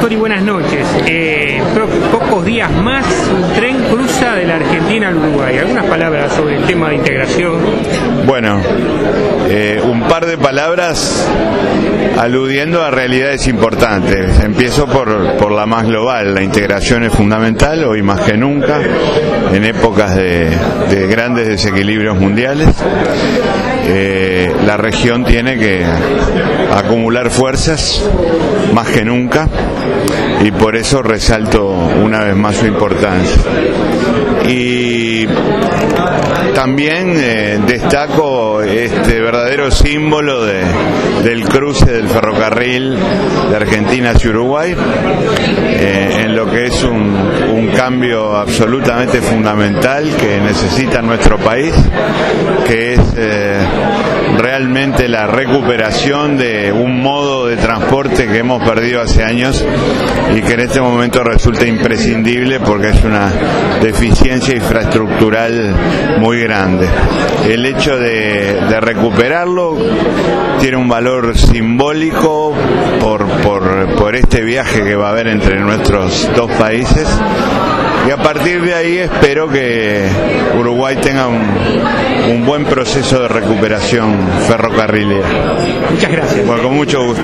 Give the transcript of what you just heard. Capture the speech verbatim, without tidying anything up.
Cori, buenas noches. Eh, po pocos días más, un tren cruza de la Argentina al Uruguay. ¿Algunas palabras sobre el tema de integración? Bueno, eh, un par de palabras aludiendo a realidades importantes. Empiezo por, por la más global. La integración es fundamental, hoy más que nunca, en épocas de, de grandes desequilibrios mundiales. Eh, la región tiene que acumular fuerzas más que nunca, y por eso resalto una vez más su importancia. Y también eh, destaco este verdadero símbolo de, del cruce del ferrocarril de Argentina hacia Uruguay, eh, en lo que es un, un cambio absolutamente fundamental que necesita nuestro país, que es eh, realmente la recuperación de un modo de transporte que hemos perdido hace años y que en este momento resulta imprescindible porque es una deficiencia infraestructural muy grande. El hecho de, de recuperarlo tiene un valor simbólico por, por, por este viaje que va a haber entre nuestros dos países, y a partir de ahí espero que Uruguay tenga un, un buen proceso de recuperación ferrocarrilera. Muchas gracias. Bueno, con mucho gusto.